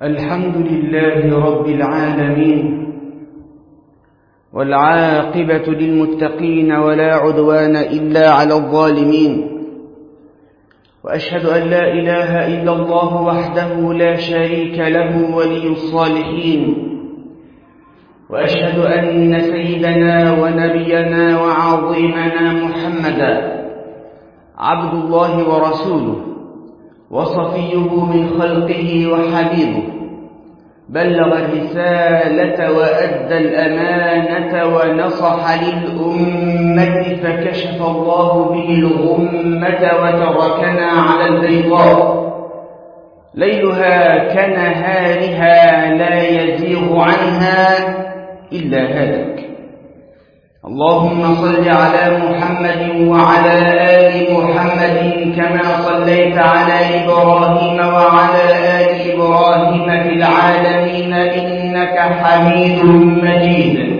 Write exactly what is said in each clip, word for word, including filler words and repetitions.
الحمد لله رب العالمين، والعاقبة للمتقين ولا عدوان إلا على الظالمين. وأشهد أن لا إله إلا الله وحده لا شريك له ولي الصالحين، وأشهد أن سيدنا ونبينا وعظيمنا محمدا عبد الله ورسوله وصفيه من خلقه وحبيبه، بلغ الرسالة وأدى الأمانة ونصح للأمة فكشف الله به الغمة وتركنا على البيضاء ليلها كنهارها لا يزيغ عنها إلا هالك. اللهم صل على محمد وعلى آل محمد كما صليت على إبراهيم وعلى آل إبراهيم في العالمين إنك حميد مجيد.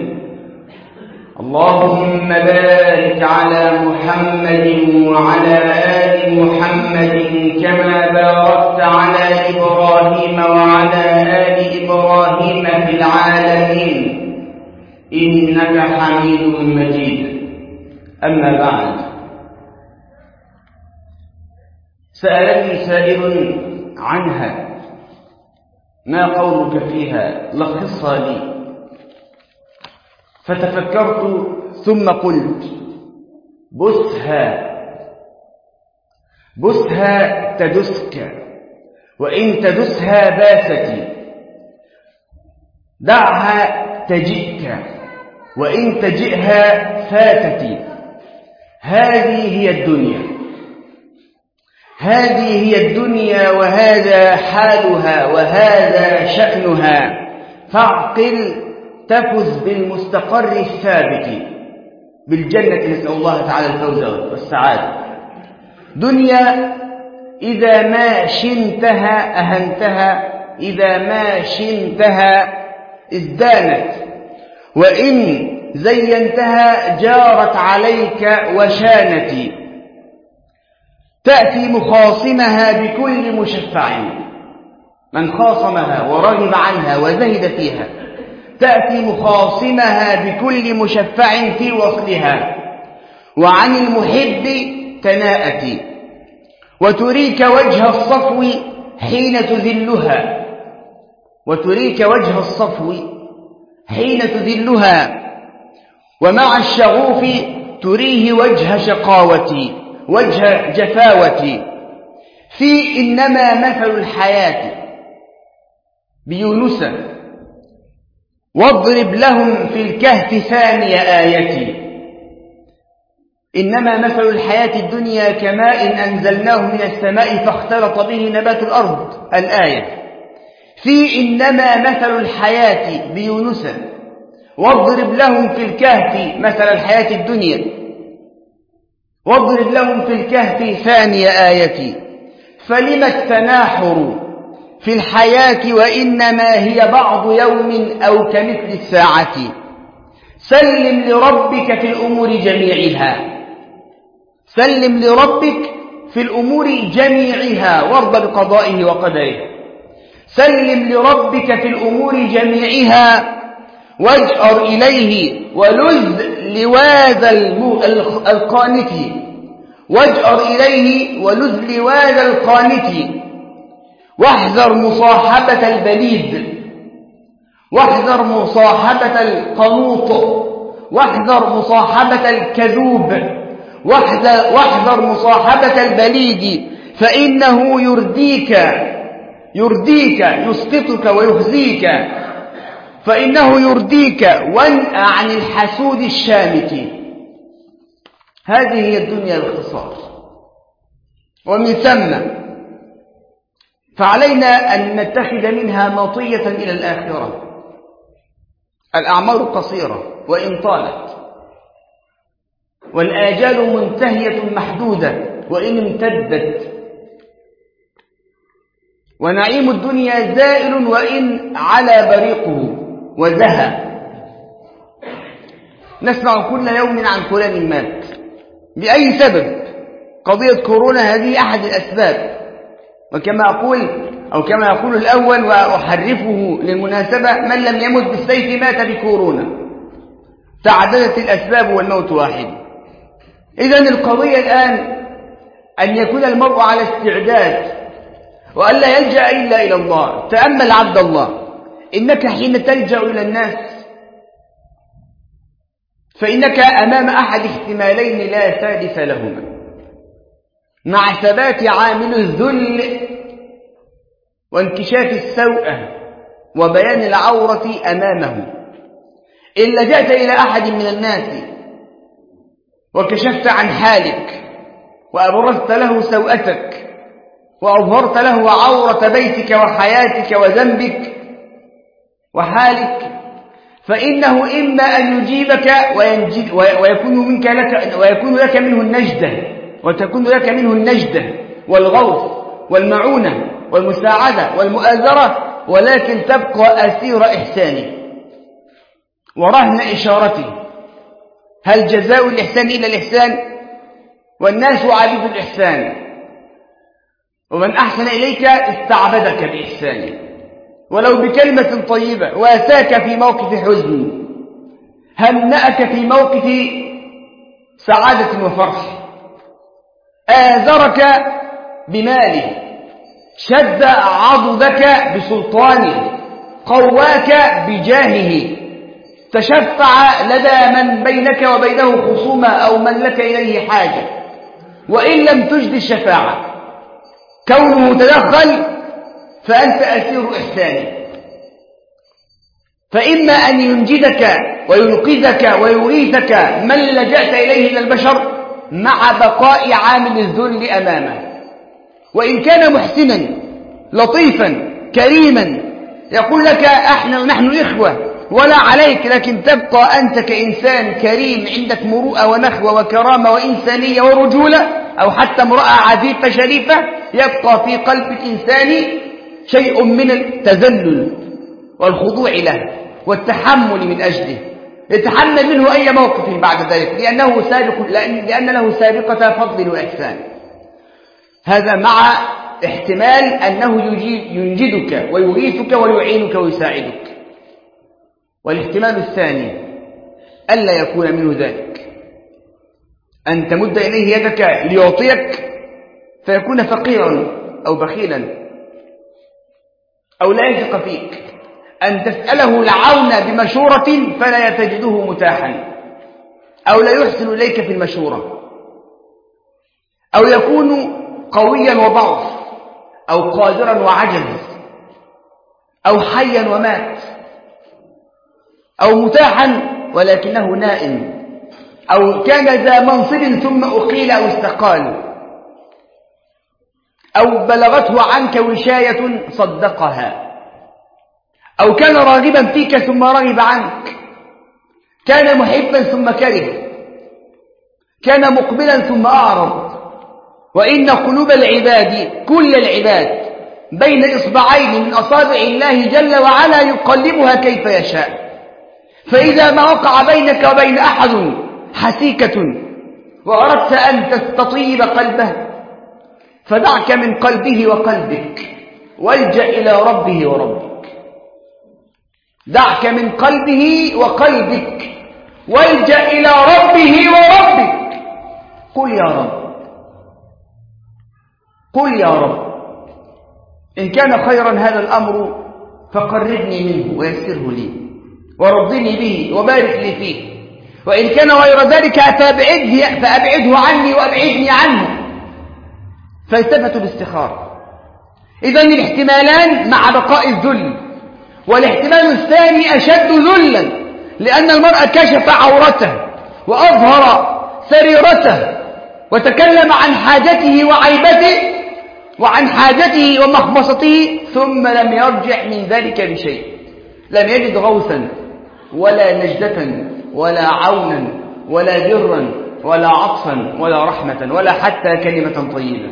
اللهم بارك على محمد وعلى آل محمد كما باركت على إبراهيم وعلى آل إبراهيم في العالمين إنك حميد مجيد. أما بعد، سألني سائل عنها: ما قولك فيها؟ لخصها لي. فتفكرت ثم قلت: بثها بثها تدسك، وإن تدسها باست. دعها تجئك، وإن تجئها فاتت. هذه هي الدنيا هذه هي الدنيا وهذا حالها وهذا شأنها. فاعقل تفز بالمستقر الثابت بالجنة، نسأل الله تعالى الفوز والسعادة. دنيا إذا ما شنتها أهنتها، إذا ما شنتها ازدانت، وإن زينتها جارت عليك وشانت. تأتي مخاصمها بكل مشفع، من خاصمها ورغب عنها وزهد فيها. تأتي مخاصمها بكل مشفع في وصلها، وعن المحب تناءت، وتريك وجه الصفو حين تذلها وتريك وجه الصفو حين تذلها ومع الشغوف تريه وجه شقاوة، وجه جفاوة. في إنما مثل الحياة بيونس واضرب لهم في الكهف ثاني آية. إنما مثل الحياة الدنيا كماء أنزلناه من السماء فاختلط به نبات الأرض. الآية. في إنما مثل الحياة بيونس واضرب لهم في الكهف مثل الحياة الدنيا واضرب لهم في الكهف ثاني آية. فلم التناحر في الحياة وإنما هي بعض يوم أو كمثل الساعة. سلم لربك في الأمور جميعها سلم لربك في الأمور جميعها وارض بقضائه وقدره. سلم لربك في الأمور جميعها واجأر إليه ولذ لواذ القانت واجأر إليه ولذ لواذ القانت. واحذر مصاحبة البليد، واحذر مصاحبة القنوط، واحذر مصاحبة الكذوب، واحذر, واحذر مصاحبة البليد، فإنه يرديك يرديك يسقطك ويخزيك فإنه يرديك. وانأ عن الحسود الشامت. هذه هي الدنيا باختصار. ومن ثم فعلينا أن نتخذ منها مطية إلى الآخرة. الأعمار قصيرة وإن طالت، والآجال منتهية محدودة وإن امتدت، ونعيم الدنيا زائل وإن على بريقه وزهى. نسمع كل يوم عن فلان مات بأي سبب. قضية كورونا هذه أحد الأسباب، وكما أقول أو كما يقول الأول وأحرفه للمناسبة: من لم يمت بالسيف مات بكورونا. تعددت الأسباب والموت واحد. إذن القضية الآن أن يكون المرء على استعداد وأن لا يلجأ إلا إلى الله. تأمل عبد الله، إنك حين تلجأ إلى الناس فإنك أمام أحد احتمالين لا ثالث لهما: مع ثبات عامل الذل وانكشاف السوءة وبيان العورة أمامه. إن لجأت إلى أحد من الناس وكشفت عن حالك وأبرزت له سوءتك وأظهرت له عورة بيتك وحياتك وذنبك وحالك، فإنه إما أن يجيبك وينجد ويكون منك لك ويكون لك منه النجدة وتكون لك منه النجدة والغوث والمعونة والمساعدة والمؤازرة، ولكن تبقى أسير إحسانه ورهن إشارته. هل جزاء الإحسان إلا الإحسان؟ والناس عبيد الإحسان، ومن أحسن إليك استعبدك بإحسانه ولو بكلمة طيبة، واساك في موقف حزن، هنأك في موقف سعادة وفرح، آزرك بماله، شد عضدك بسلطانه، قواك بجاهه، تشفع لدى من بينك وبينه خصومة أو من لك إليه حاجة، وإن لم تجد الشفاعة كونه تدخل فأنت أسير إحسانه. فإما أن ينجدك وينقذك ويغيثك من لجأت إليه من البشر مع بقاء عامل الذل أمامه، وإن كان محسنا لطيفا كريما يقول لك احنا نحن إخوة ولا عليك، لكن تبقى أنت كإنسان كريم عندك مروءة ونخوة وكرامة وإنسانية ورجولة، أو حتى امرأة عفيفة شريفة، يبقى في قلب الإنسان شيء من التذلل والخضوع له والتحمل من أجله، يتحمل منه أي موقف بعد ذلك لأنه سابق لأن, لأن له سابقة فضل وإحسان. هذا مع احتمال أنه ينجدك ويغيثك ويعينك ويساعدك. والاحتمال الثاني ألا يكون منه ذلك، أن تمد إليه يدك ليعطيك فيكون فقيرا أو بخيلا أو لا يثق فيك، أن تسأله العون بمشورة فلا تجده متاحا أو لا يحسن إليك في المشورة، أو يكون قويا وضعف أو قادرا وعجز أو حيا ومات أو متاحا ولكنه نائم، أو كان ذا منصب ثم أقيل أو استقال، أو بلغته عنك وشاية صدقها، أو كان راغبا فيك ثم رغب عنك، كان محبا ثم كره، كان مقبلا ثم أعرض. وإن قلوب العباد كل العباد بين إصبعين من أصابع الله جل وعلا يقلبها كيف يشاء، فإذا ما وقع بينك وبين أحد حسيكة وأردت أن تستطيب قلبه فدعك من قلبه وقلبك والجأ إلى ربه وربك. دعك من قلبه وقلبك والجأ إلى ربه وربك. قل يا رب، قل يا رب إن كان خيرا هذا الأمر فقربني منه ويسره لي ورضني به وبارك لي فيه، وإن كان غير ذلك فأبعده, فأبعده عني وأبعدني عنه. فالتفتوا باستخارة. إذن الاحتمالان مع بقاء الذل، والاحتمال الثاني أشد ذلا لأن المرء كشف عورته وأظهر سريرته وتكلم عن حاجته وعيبته وعن حاجته ومخمصته ثم لم يرجع من ذلك بشيء، لم يجد غوثا ولا نجدة ولا عونا ولا برا ولا عطفا ولا رحمة ولا حتى كلمة طيبة.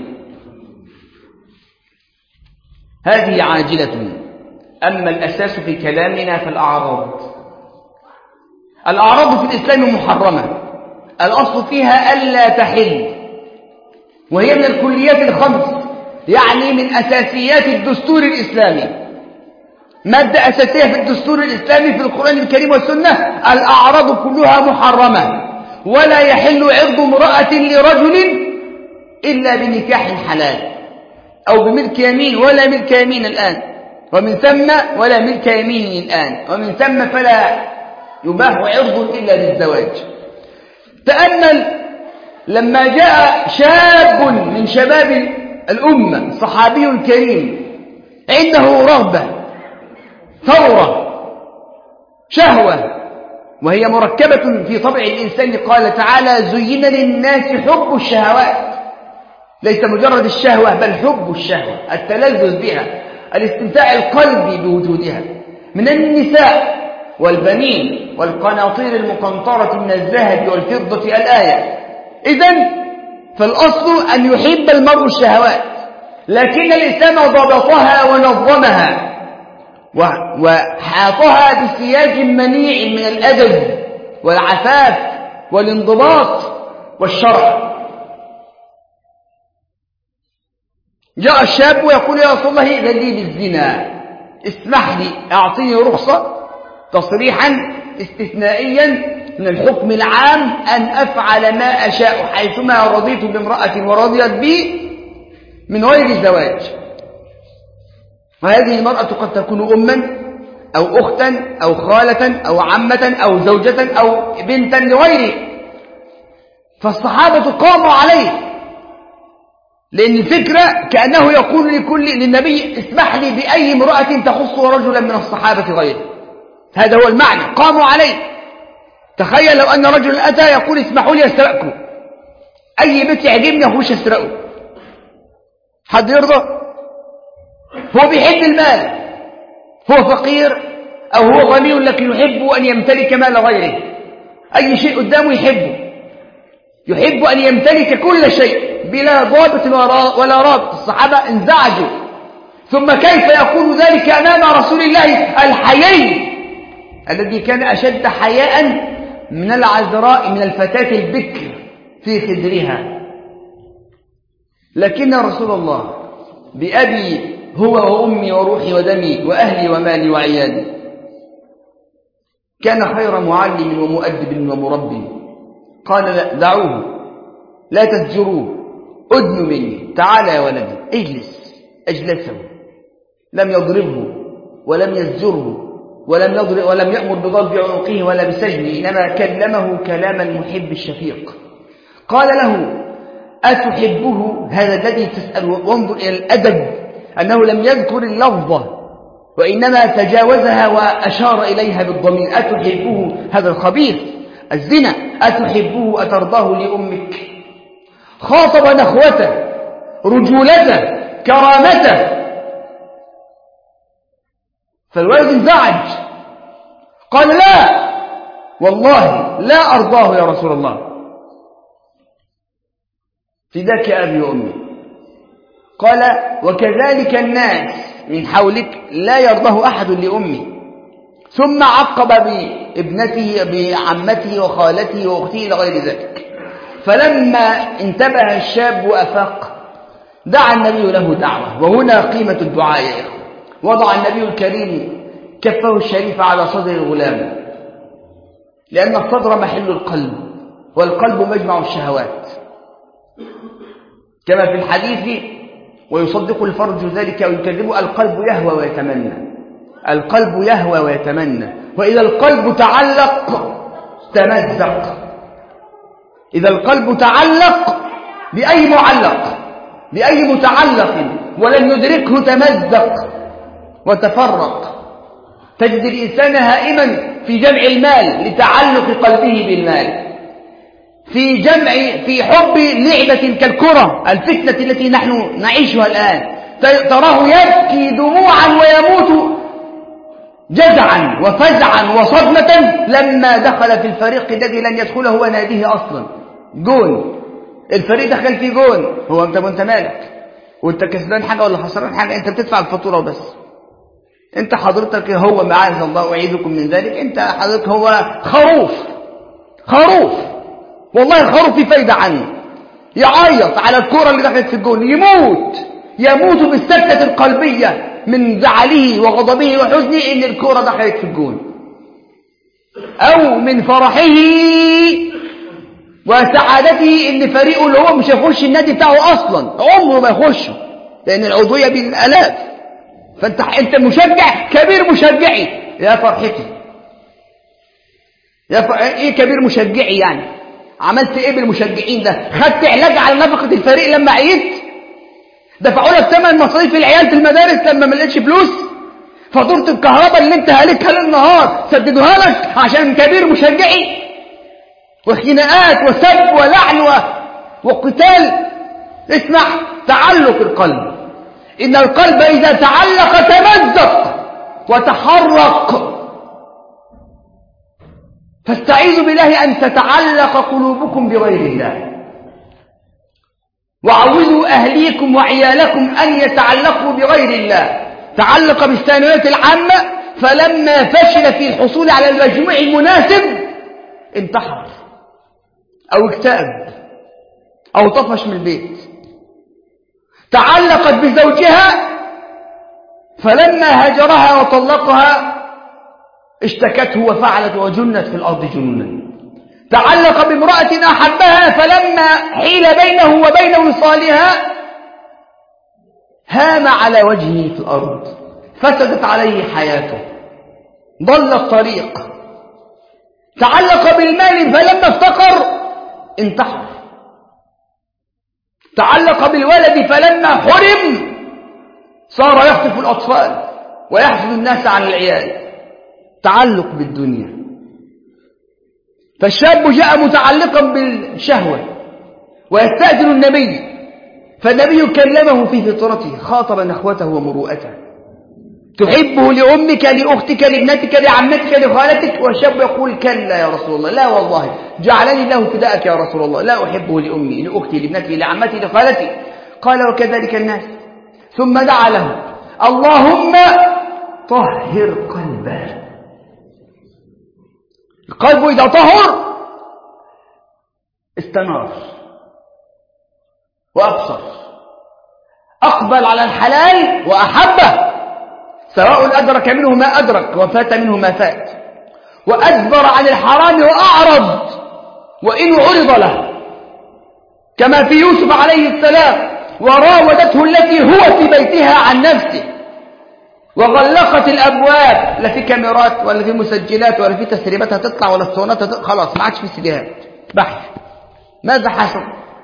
هذه عاجلة. أما الأساس في كلامنا فالأعراض. الأعراض في الإسلام محرمة، الأصل فيها ألا تحل، وهي من الكليات الخمس يعني من أساسيات الدستور الإسلامي، مادة أساسية في الدستور الإسلامي في القرآن الكريم والسنة: الأعراض كلها محرمة، ولا يحل عرض امرأة لرجل إلا بنكاح حلال أو بملك يمين، ولا ملك يمين الآن، ومن ثم ولا ملك يمين الآن، ومن ثم فلا يباح عرض إلا بالزواج. تأمل لما جاء شاب من شباب الأمة صحابي كريم عنده رغبة، ثورة، شهوة، وهي مركبة في طبع الإنسان. قال تعالى: زين للناس حب الشهوات، ليس مجرد الشهوة بل حب الشهوة، التلذذ بها، الاستمتاع القلبي بوجودها، من النساء والبنين والقناطير المقنطرة من الذهب والفضة الآية. إذن فالأصل أن يحب المرء الشهوات، لكن الإسلام ضبطها ونظمها وحاطها بسياج منيع من الأدب والعفاف والانضباط والشرع. جاء الشاب ويقول: يا رسول الله إذن لي بالزنا، اسمح لي، أعطيني رخصة تصريحا استثنائيا من الحكم العام أن أفعل ما أشاء حيثما رضيت بامرأة ورضيت بي من غير زواج. وهذه المرأة قد تكون أما أو أختا أو خالة أو عمة أو زوجة أو بنتا لغيره. فالصحابة قاموا عليه، لأن الفكرة كأنه يقول لكل للنبي: اسمح لي بأي امرأة تخص رجلا من الصحابة غيره. هذا هو المعنى، قاموا عليه. تخيل لو أن رجلا أتى يقول: اسمحوا لي أسرقكم، أي بيت يعجبني أخش أسرقه، حد يرضى؟ هو بيحب المال، هو فقير أو هو غني لكن يحب أن يمتلك مال غيره، أي شيء قدامه يحبه، يحب أن يمتلك كل شيء بلا ضابط ولا رابط. الصحابة انزعجوا. ثم كيف يقول ذلك أمام رسول الله الحيي الذي كان أشد حياء من العذراء، من الفتاة البكر في خدرها؟ لكن رسول الله بأبي هو وأمي وروحي ودمي وأهلي ومالي وعيالي كان خير معلم ومؤدب ومربي. قال: دعوه، لا تزجروه، أدنوا مني، تعال يا ولدي، اجلس. أجلسه، لم يضربه ولم يزجره ولم يضرب ولم يأمر بضرب عنقه ولا بسجنه، إنما كلمه كلام المحب الشفيق. قال له: أتحبه؟ هذا الذي تسأل. وانظر إلى الأدب، أنه لم يذكر اللفظة وإنما تجاوزها وأشار إليها بالضمير. أتحبه؟ هذا الخبيث، الزنا. أتحبه؟ أترضاه لأمك؟ خاطب نخوته، رجولته، كرامته. فالولد انزعج، قال: لا والله لا أرضاه يا رسول الله، فداك أبي وأمي. قال: وكذلك الناس من حولك لا يرضاه أحد لأمي. ثم عقب بابنته بعمته وخالته وأخته إلى غير ذلك. فلما انتبه الشاب وأفاق دعا النبي له دعوة. وهنا قيمة الدعاء يا إخوة. وضع النبي الكريم كفه الشريف على صدر الغلام، لأن الصدر محل القلب، والقلب مجمع الشهوات، كما في الحديث: ويصدق الفرج ذلك ويكذبه، القلب يهوى ويتمنى. القلب يهوى ويتمنى، وإذا القلب تعلق تمزق. إذا القلب تعلق بأي معلق، بأي متعلق، ولم يدركه تمزق وتفرق. تجد الإنسان هائما في جمع المال لتعلق قلبه بالمال، في جمع في حب لعبة كالكرة، الفتنة التي نحن نعيشها الآن. تراه يبكي دموعا ويموت جزعا وفزعا وصدمة لما دخل في الفريق الذي لن يدخله هو ناديه أصلا. جون، الفريق دخل في جون، هو أنت وأنت مالك؟ وأنت كسبان حاجة ولا خسران حاجة؟ أنت بتدفع الفاتورة وبس. أنت حضرتك هو معاذ الله أعيذكم من ذلك، أنت حضرتك هو خروف، خروف والله الخروف في فايدة عنه، يعيط على الكرة اللي دخلت في الجون، يموت يموت بالسكتة القلبية من زعله وغضبه وحزنه إن الكرة دخلت في الجون، أو من فرحه وسعادته إن فريقه اللي هو مش هيخش النادي بتاعه أصلا، عمره ما يخشه لأن العضوية بالآلاف. فأنت أنت مشجع كبير مشجعي، يا فرحتي يا ف... إيه كبير مشجعي يعني؟ عملت إيه بالمشجعين ده؟ خدت علاج على نفقة الفريق لما عيت؟ دفعوا لك ثمن مصاريف العيال في المدارس لما ما لقيتش فلوس؟ فاتورة الكهرباء اللي انت هالكها للنهار سددوها لك عشان كبير مشجعي؟ وخناقات وسب ولعن و... وقتال. اسمع، تعلق القلب، إن القلب إذا تعلق تمزق وتحرق، فاستعيذوا بالله أن تتعلق قلوبكم بغير الله، وعودوا أهليكم وعيالكم أن يتعلقوا بغير الله. تعلق بالثانوية العامة فلما فشل في الحصول على المجموع المناسب انتحر أو اكتئب أو طفش من البيت. تعلقت بزوجها فلما هجرها وطلقها اشتكته وفعلت وجنت في الأرض جنونا. تعلق بامرأة أحبها فلما حيل بينه وبين وصالها هام على وجهه في الأرض، فسدت عليه حياته، ضل الطريق. تعلق بالمال فلما افتقر انتحر. تعلق بالولد فلما حرم صار يخطف الأطفال ويحسد الناس عن العيال. تعلق بالدنيا. فالشاب جاء متعلقا بالشهوة ويستأذن النبي، فالنبي كلمه في فطرته، خاطب نخوته ومروءته. تحبه لأمك لأختك لابنتك لعمتك لخالتك، والشاب يقول كلا يا رسول الله، لا والله جعلني الله فداءك يا رسول الله، لا أحبه لأمي لأختي لابنتي لعمتي لخالتي. قال وكذلك الناس. ثم دعا له اللهم طهر قلبه. القلب إذا طهر استنار وأبصر، أقبل على الحلال وأحبه، سواء أدرك منه ما أدرك وفات منه ما فات، وأدبر عن الحرام وأعرض وإن عرض له، كما في يوسف عليه السلام وراودته التي هو في بيتها عن نفسه وغلقت الأبواب، لا في كاميرات ولا في مسجلات ولا في تسريبات هتطلع ولا الصونات هتطلع، خلاص ما عادش في سيديهات بحث. ماذا حصل؟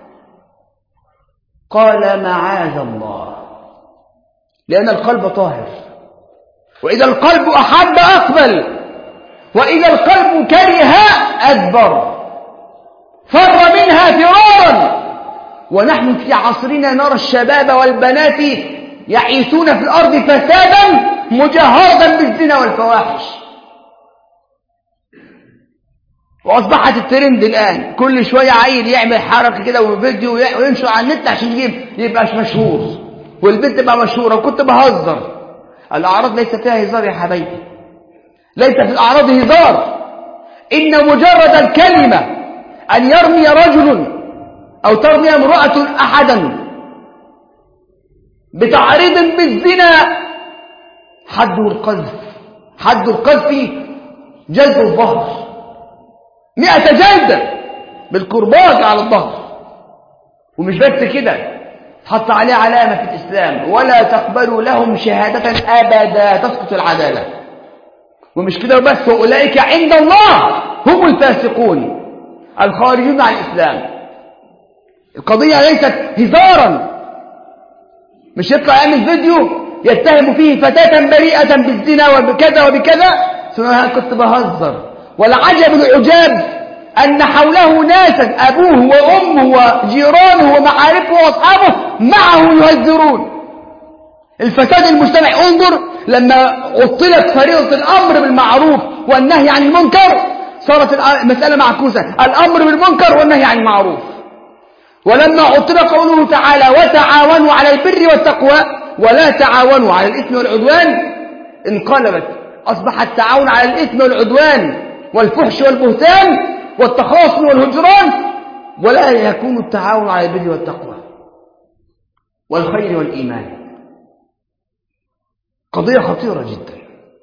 قال معاذ الله، لأن القلب طاهر، وإذا القلب أحب أقبل، وإذا القلب كره أدبر، فر منها فرارا. ونحن في عصرنا نرى الشباب والبنات يعيثون في الأرض فسادا مجهرا بالزنا والفواحش، وأصبحت الترند الآن كل شوية عيل يعمل حركة كده وفيديو وينشر على النت عشان يجيب يبقاش مشهور والبنت تبقى مشهورة. وكنت بهزر، الأعراض ليس فيها هزار يا حبيبي، ليس في الأعراض هزار. إن مجرد الكلمة أن يرمي رجل أو ترمي امرأة أحدا بتعريض بالزنا حد القذف، حد القذف جلد الظهر مئة جلدة بالكرباج على الظهر. ومش بس كده، حط عليه علامة في الإسلام ولا تقبلوا لهم شهادة أبدا تسقط العدالة. ومش كده بس، وأولئك عند الله هم الفاسقون الخارجون عن الإسلام. القضية ليست هزارا، مش يطلع يعمل فيديو يتهم فيه فتاة بريئة بالزنا وبكذا وبكذا ثم كنت بهزر. والعجب العجاب أن حوله ناسا أبوه وأمه وجيرانه ومعارفه وأصحابه معه يهزرون. الفساد المجتمع. انظر لما عطلت فريضة الأمر بالمعروف والنهي عن المنكر صارت المسألة معكوسة، الأمر بالمنكر والنهي عن المعروف. ولما عطل قوله تعالى وتعاونوا على البر والتقوى ولا تعاونوا على الإثم والعدوان انقلبت، أصبح التعاون على الإثم والعدوان والفحش والبهتان والتخاصم والهجران، ولا يكون التعاون على البر والتقوى. والخير والإيمان. قضية خطيرة جدا.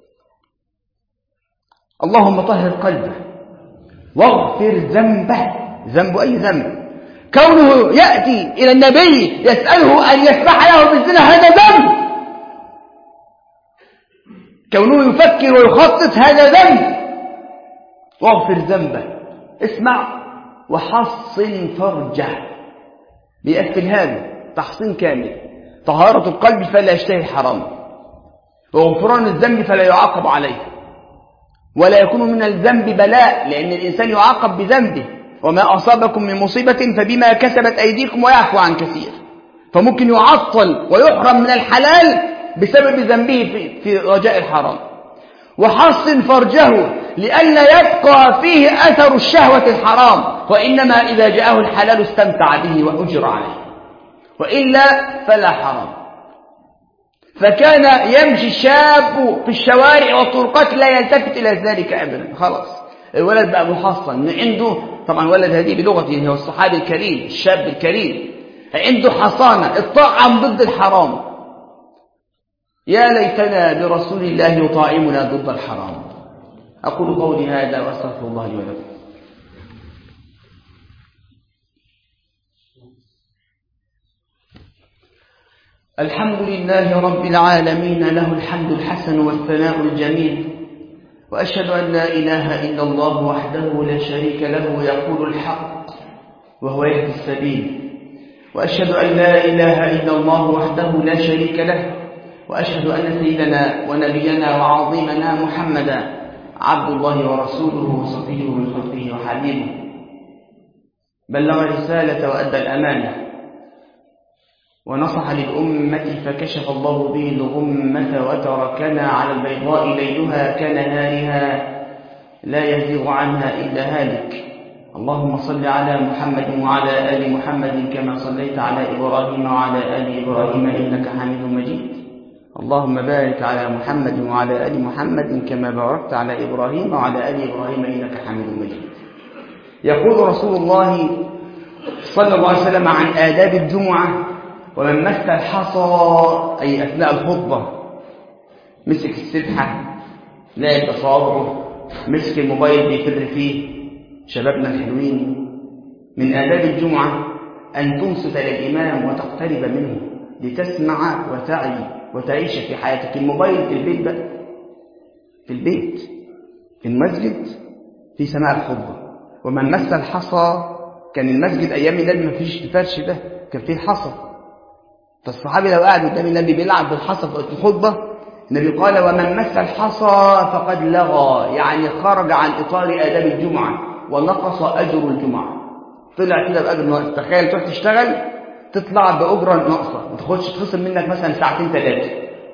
اللهم طهر قلبه واغفر ذنبه. ذنب أي ذنب؟ كونه يأتي إلى النبي يسأله أن يسمح له بالزنا هذا ذنب، كونه يفكر ويخطط هذا ذنب. واغفر ذنبه، اسمع، وحصن فرجه، بيقفل هذا تحصين كامل. طهارة القلب فلا يشتهي الحرام، وغفران الذنب فلا يعاقب عليه، ولا يكون من الذنب بلاء، لأن الإنسان يعاقب بذنبه. وما أصابكم من مصيبة فبما كسبت أيديكم ويعفو عن كثير. فممكن يعطل ويحرم من الحلال بسبب ذنبه في, في رجاء الحرام. وحصن فرجه لئلا يبقى فيه أثر الشهوة الحرام، وإنما إذا جاءه الحلال استمتع به وأجر عليه، وإلا فلا حرام. فكان يمشي الشاب في الشوارع والطرقات لا يلتفت إلى ذلك أبدا. خلاص الولد بقى محصن من عنده. طبعا ولد هذه بلغته هو الصحابي الكريم الشاب الكريم، عنده حصانة الطعم ضد الحرام. يا ليتنا برسول الله يطاعمنا ضد الحرام. أقول قولي هذا وأستغفر الله لي ولكم. الحمد لله رب العالمين، له الحمد الحسن والثناء الجميل، وأشهد أن لا إله إلا الله وحده لا شريك له يقول الحق وهو يهدي السبيل، وأشهد أن لا إله إلا الله وحده لا شريك له، وأشهد أن سيدنا ونبينا وعظيمنا محمدا عبد الله ورسوله وصفيه من خلقه وحبيبه، بلغ الرسالة وأدى الأمانة ونصح للأمة فكشف الله به الغمة، وتركنا على البيضاء ليلها كنهارها لا يزيغ عنها إلا هالك. اللهم صل على محمد وعلى آل محمد كما صليت على إبراهيم وعلى آل إبراهيم إنك حميد مجيد. اللهم بارك على محمد وعلى آل محمد كما باركت على إبراهيم وعلى آل إبراهيم إنك حميد مجيد. يقول رسول الله صلى الله عليه وسلم عن آداب الجمعة: ومن مس الحصى، أي أثناء الخطبة، مسك السبحة لعب بصابعه، مسك الموبايل بيفر فيه، شبابنا الحلوين. من آداب الجمعة أن تنصت للإمام وتقترب منه لتسمع وتعي وتعيش في حياتك. الموبايل في البيت بقى، في البيت، في المسجد، في سماع الخطبة. ومن مس الحصى، كان المسجد أيام النبي ما فيش الفرش ده، كان فيه الحصى. فالصحابي لو قاعد قدام النبي بيلعب بالحصى في الخطبة، النبي قال: ومن مس الحصى فقد لغى، يعني خرج عن إطار آداب الجمعة ونقص أجر الجمعة، طلع كده بأجر ناقص. تخيل تروح تشتغل تطلع بأجرة ناقصة، ما تخش تخصم منك مثلا ساعتين ثلاثة،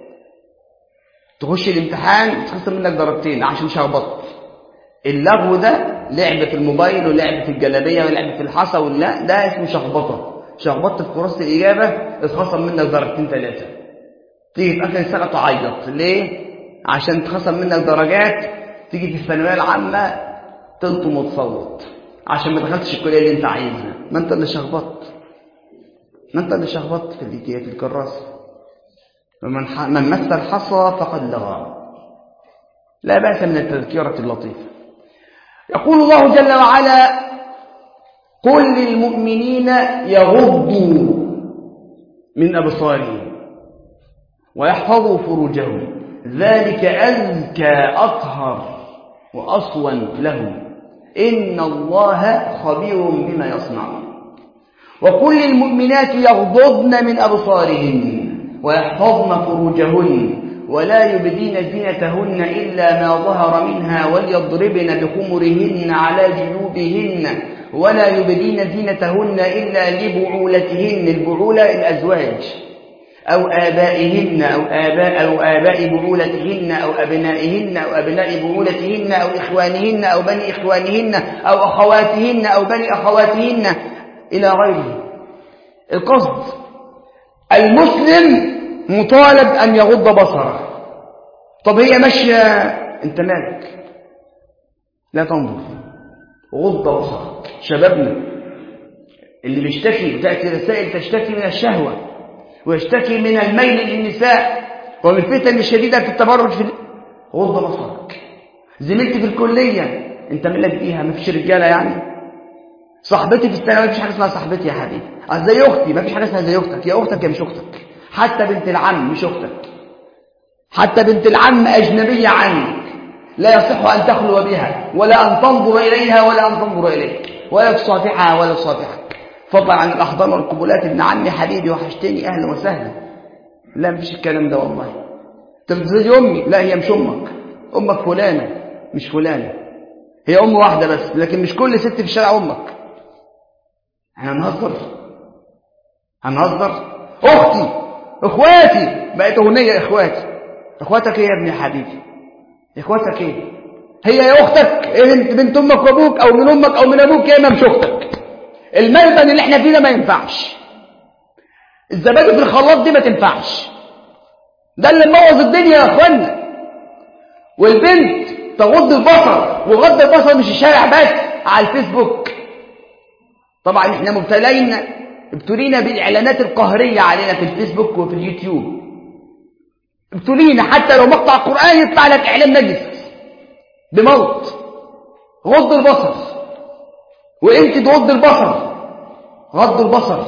تخش الامتحان تخصم منك درجتين عشان شخبطت. اللغو ده لعبة الموبايل ولعبة الجلابية ولعبة الحصى، ولا ده اسمه شخبطة. شخبطت في كراسة الإجابة اتخصم منك درجتين ثلاثة، تيجي في آخر السنة تعيط. ليه؟ عشان تخصم منك درجات، تيجي في الثانوية العامة تلطم وتصوت عشان ما دخلتش الكلية اللي انت عايزها. ما انت اللي شخبطت، ما انت اللي شخبطت في الإجابة في الكراسة. ومن من مس الحصى فقد لغى. لا بأس من التذكرة اللطيفة. يقول الله جل وعلا: قل للمؤمنين يغضوا من أبصارهم ويحفظوا فروجهم ذلك أزكى أطهر وأصون لهم إن الله خبير بما يصنعون. وقل للمؤمنات يغضضن من أبصارهن ويحفظن فروجهن ولا يبدين زينتهن إلا ما ظهر منها وليضربن بخمرهن على جيوبهن ولا يبدين زينتهن إلا لبعولتهن. البعولة الأزواج أو آبائهن أو آباء أو آباء بعولتهن أو أبنائهن أو أبناء بعولتهن أو إخوانهن أو بني إخوانهن أو أخواتهن أو بني أخواتهن إلى غيره. القصد المسلم مطالب أن يغض بصره. طب هي ماشية، أنت مالك؟ لا تنظر، غض بصرك. شبابنا اللي بيشتكي، تأتي رسائل تشتكي من الشهوة ويشتكي من الميل للنساء ومن الفتن الشديدة في التبرج في غض بصرك. زميلتي في الكلية انت مالك بيها؟ ما فيش رجالة يعني؟ صاحبتي في الثانوية ما فيش حاجة اسمها صاحبتي يا حبيبي. زي اختي ما فيش حاجة اسمها زي اختك. يا اختك يا مش اختك. حتى بنت العم مش اختك. حتى بنت العم أجنبية عنك، لا يصح أن تخلو بها ولا أن تنظر إليها ولا أن تنظر إليك ولا تصافحها ولا تصافحك، فضلا عن الأحضان والقبلات. ابن عمي حبيبي وحشتني أهلا وسهلا. لا مفيش الكلام ده والله. تبتزي أمي؟ لا هي مش أمك. أمك فلانة مش فلانة. هي أم واحدة بس، لكن مش كل ست في الشارع أمك. احنا هنهزر هنهزر أختي إخواتي بقت أغنية. إخواتي إخواتك إيه يا ابني يا حبيبي؟ إخواتك إيه؟ هي يا أختك إيه؟ بنت أمك وأبوك أو من أمك أو من أبوك، يا إما مش أختك. الملبن اللي إحنا فيه ده ما ينفعش. الزبادي في الخلاط دي ما تنفعش. ده اللي مبوظ الدنيا يا أخوانا. والبنت تغض البصر، وغض البصر مش الشارع بس، على الفيسبوك. طبعا إحنا مبتلين ابتلينا بالإعلانات القهرية علينا في الفيسبوك وفي اليوتيوب. ابتلينا حتى لو مقطع قرآن يطلع لك إعلان نجس بموت. غض البصر. وانت تغض البصر. غض البصر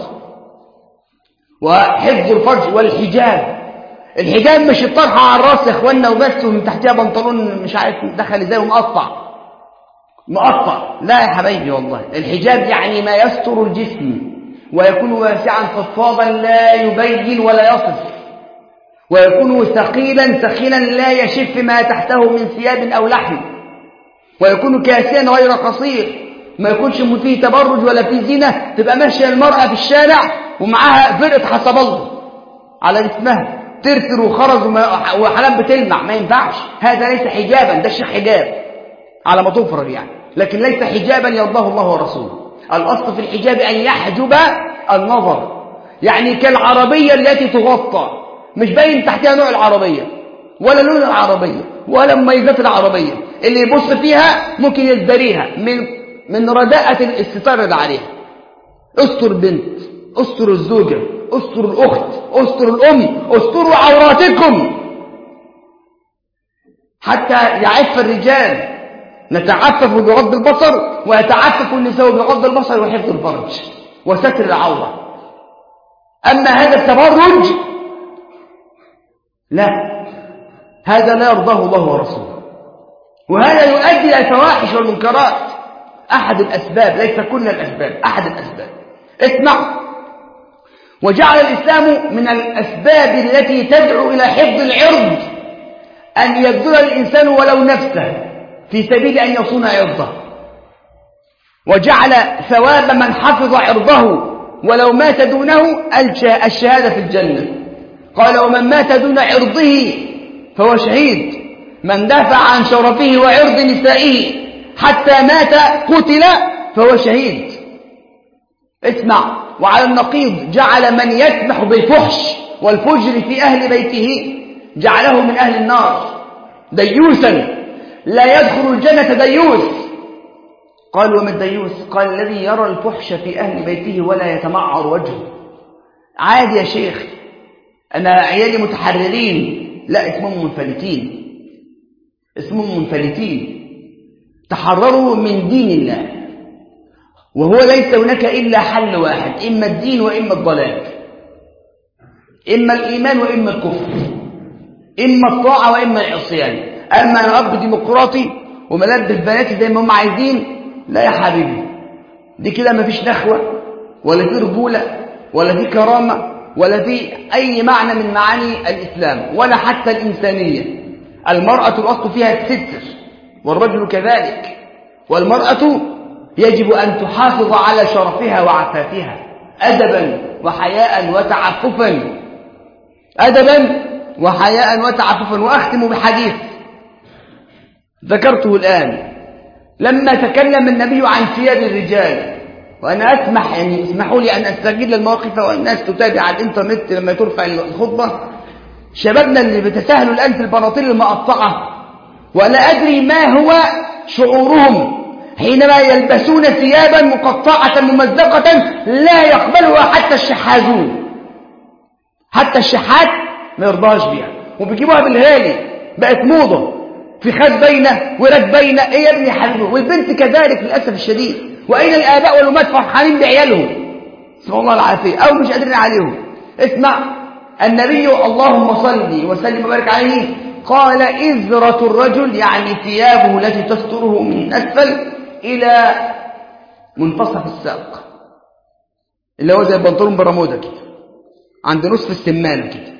وحفظ الفرج والحجاب. الحجاب مش الطرحة على الراس يا اخوانا وبس ومن تحتها بنطلون مش عارف دخل ازاي ومقطع مقطع. لا يا حبايبي والله. الحجاب يعني ما يستر الجسم ويكون واسعا فضفاضا لا يبين ولا يصف، ويكون ثقيلا ثقيلا لا يشف ما تحته من ثياب أو لحم، ويكون كاسيا غير قصير، ما يكونش فيه تبرج ولا فيه زينة. تبقى ماشية المرأة في الشارع ومعاها فرقة حسب الله على اسمها ترتر وخرز وحلم بتلمع. ما ينفعش. هذا ليس حجابا. ده شيء حجاب على ما تفرج يعني، لكن ليس حجابا يرضاه الله ورسوله. الأصل في الحجاب أن يحجب النظر، يعني كالعربية التي تغطى، مش باين تحتها نوع العربية ولا لون العربية ولا مميزات العربية. اللي يبص فيها ممكن يزدريها من من رداءة الستار اللي عليها. استر بنت، استر الزوجة، استر الأخت، استر الأم، استروا عوراتكم حتى يعف الرجال. نتعفف بغض البصر ويتعفف النساء بغض البصر وحفظ الفرج وستر العورة. أما هذا التبرج لا، هذا لا يرضاه الله ورسوله، وهذا يؤدي إلى الفواحش والمنكرات. أحد الأسباب، ليس كل الأسباب، أحد الأسباب. اسمع. وجعل الإسلام من الأسباب التي تدعو إلى حفظ العرض أن يبذل الإنسان ولو نفسه في سبيل أن يصون عرضه، وجعل ثواب من حفظ عرضه ولو مات دونه الشهادة في الجنة. قال: ومن مات دون عرضه فهو شهيد. من دافع عن شرفه وعرض نسائه حتى مات قتل فهو شهيد. اسمع. وعلى النقيض جعل من يسمح بالفحش والفجر في أهل بيته جعله من أهل النار ديوسا لا يدخل الجنة ديوس. قال: وما الديوس؟ قال: الذي يرى الفحش في أهل بيته ولا يتمعر وجهه. عادي يا شيخ، أنا عيالي متحررين. لا، اسمهم منفلتين. اسمهم منفلتين. تحرروا من دين الله، وهو ليس هناك إلا حل واحد: إما الدين وإما الضلال، إما الإيمان وإما الكفر، إما الطاعة وإما العصيان. أما أنا أب ديمقراطي وملبس بناتي زي ما هم عايزين، لا يا حبيبي، دي كده ما فيش نخوة ولا في رجولة ولا في كرامة ولا في أي معنى من معاني الإسلام ولا حتى الإنسانية. المرأة الأصل فيها الستر والرجل كذلك، والمرأة يجب أن تحافظ على شرفها وعفافها أدبا وحياء وتعففا. أدبا وحياء وتعففا. وأختم بحديث ذكرته الآن. لما تكلم النبي عن ثياب الرجال، وأنا أسمح يعني اسمحوا لي أن أستغل المواقف والناس تتابع على الإنترنت لما ترفع الخطبة، شبابنا اللي بتساهلوا الآن في البناطيل المقطعة، ولا أدري ما هو شعورهم حينما يلبسون ثيابا مقطعة ممزقة لا يقبلها حتى الشحاذون. حتى الشحات ما يرضاش بيها، وبيجيبوها بالغالي، بقت موضة، في خد بينه ورد بينه. ايه يا ابني يا حبيبي؟ والبنت كذلك للاسف الشديد. واين الاباء والامهات فرحانين بعيالهم نسال الله العافيه او مش قادرين عليهم. اسمع، النبي اللهم صل وسلم وبارك عليه قال إزرة الرجل يعني ثيابه التي تستره من أسفل إلى منتصف الساق، اللي هو زي البنطلون برمودا كده عند نصف السمانة كده،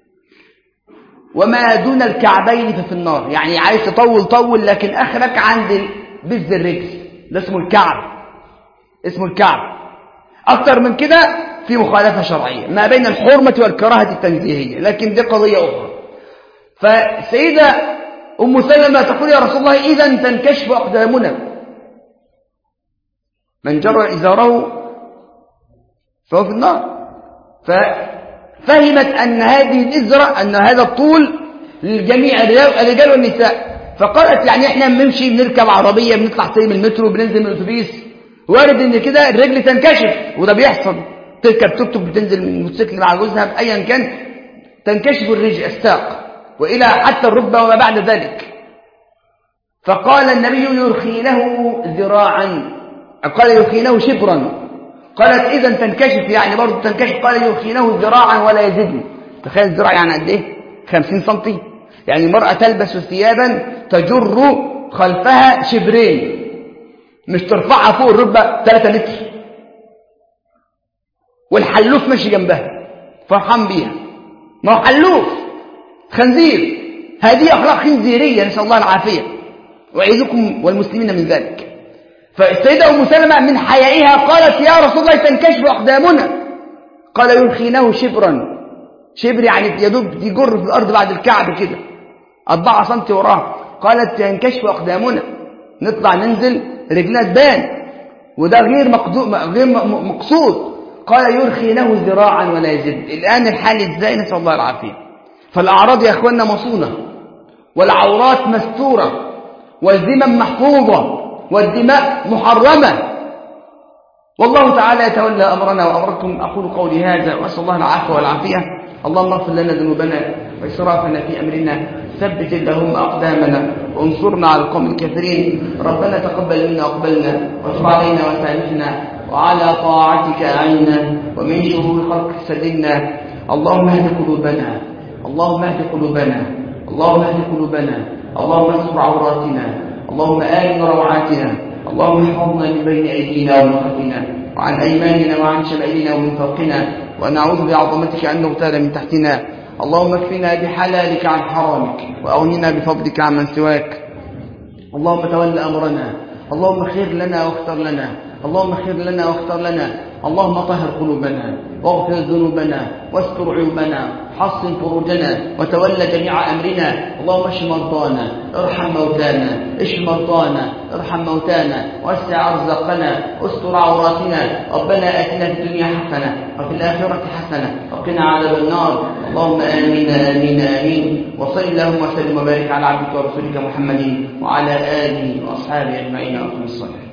وما دون الكعبين ففي النار. يعني عايز تطول طول، لكن آخرك عند بز الرجل، ده اسمه الكعب، اسمه الكعب. أكتر من كده في مخالفة شرعية ما بين الحرمة والكراهة التنزيهية، لكن دي قضية أخرى. فالسيدة أم سلمة تقول يا رسول الله إذا تنكشف أقدامنا، من جر إزاره فهو في النار. ففهمت أن هذه الإزرة، أن هذا الطول للجميع الرجال والنساء. فقالت يعني إحنا بنمشي بنركب عربية، بنطلع سلم المترو، بننزل من الأتوبيس، وارد إن كده الرجل تنكشف، وده بيحصل. تركب توك توك، بتنزل من الموتوسيكل مع جوزها بأيا كان، تنكشف الرجل الساق وإلى حتى الركبة وما بعد ذلك. فقال النبي يرخينه ذراعا، قال يرخينه شبرا. قالت إذا تنكشف يعني برضه تنكشف. قال يرخينه ذراعا ولا يزدني. تخيل الذراع يعني قد إيه؟ خمسين سنتي. يعني المرأة تلبس ثيابا تجر خلفها شبرين، مش ترفعها فوق الركبة ثلاثة متر، والحلوف ماشي جنبها فرحان بيها. ما هو حلوف خنزير، هذه أخلاق خنزيرية نسأل الله العافية وأعيذكم والمسلمين من ذلك. فالسيدة أم سلمة من حيائها قالت يا رسول الله تنكشف أقدامنا. قال يرخينه شبرا، شبر يعني يدوب يجر في الأرض بعد الكعب كده أربعة سنتي وراه. قالت تنكشف أقدامنا، نطلع ننزل رجلنا تبان، وده غير مقصود غير مقصود. قال يرخينه ذراعا ولا يزد. الآن الحال ازاي؟ نسأل الله العافية. فالأعراض يا أخواننا مصونة، والعورات مستورة، والذمم محفوظة، والدماء محرمة، والله تعالى يتولى أمرنا وأمركم. أقول قولي هذا وأسأل الله العافية والعافية. اللهم اغفر لنا ذنوبنا وإسرافنا في أمرنا، ثبت اللهم أقدامنا وانصرنا على القوم الكافرين. ربنا تقبل منا وأقبلنا، وتب علينا وسامحنا، وعلى طاعتك أعنا، ومن شرور خلقك سلمنا. اللهم اهد قلوبنا، اللهم اهد قلوبنا، اللهم اهد قلوبنا، اللهم استر عوراتنا، اللهم آمن روعاتنا، اللهم احفظنا من بين أيدينا ومن خلفنا وعن أيماننا وعن شمائلنا ومن فوقنا، ونعوذ بعظمتك أن نغتال من تحتنا. اللهم اكفنا بحلالك عن حرامك، وأغننا بفضلك عن من سواك. اللهم تول أمرنا، اللهم خير لنا واختر لنا، اللهم خير لنا واختر لنا. اللهم طهر قلوبنا، واغفر ذنوبنا، واستر عيوبنا، حصن فروجنا، وتولى جميع أمرنا. اللهم اشف مرضانا، ارحم موتانا، اشف مرضانا، ارحم موتانا، واسع أرزاقنا، استر عوراتنا. ربنا آتنا في الدنيا حسنة وفي الآخرة حسنة وقنا عذاب النار. اللهم آمين آمين آمين. وصل اللهم وسلم وبارك على عبدك ورسولك محمد وعلى آله وأصحابه أجمعين. وأقم الصلاة.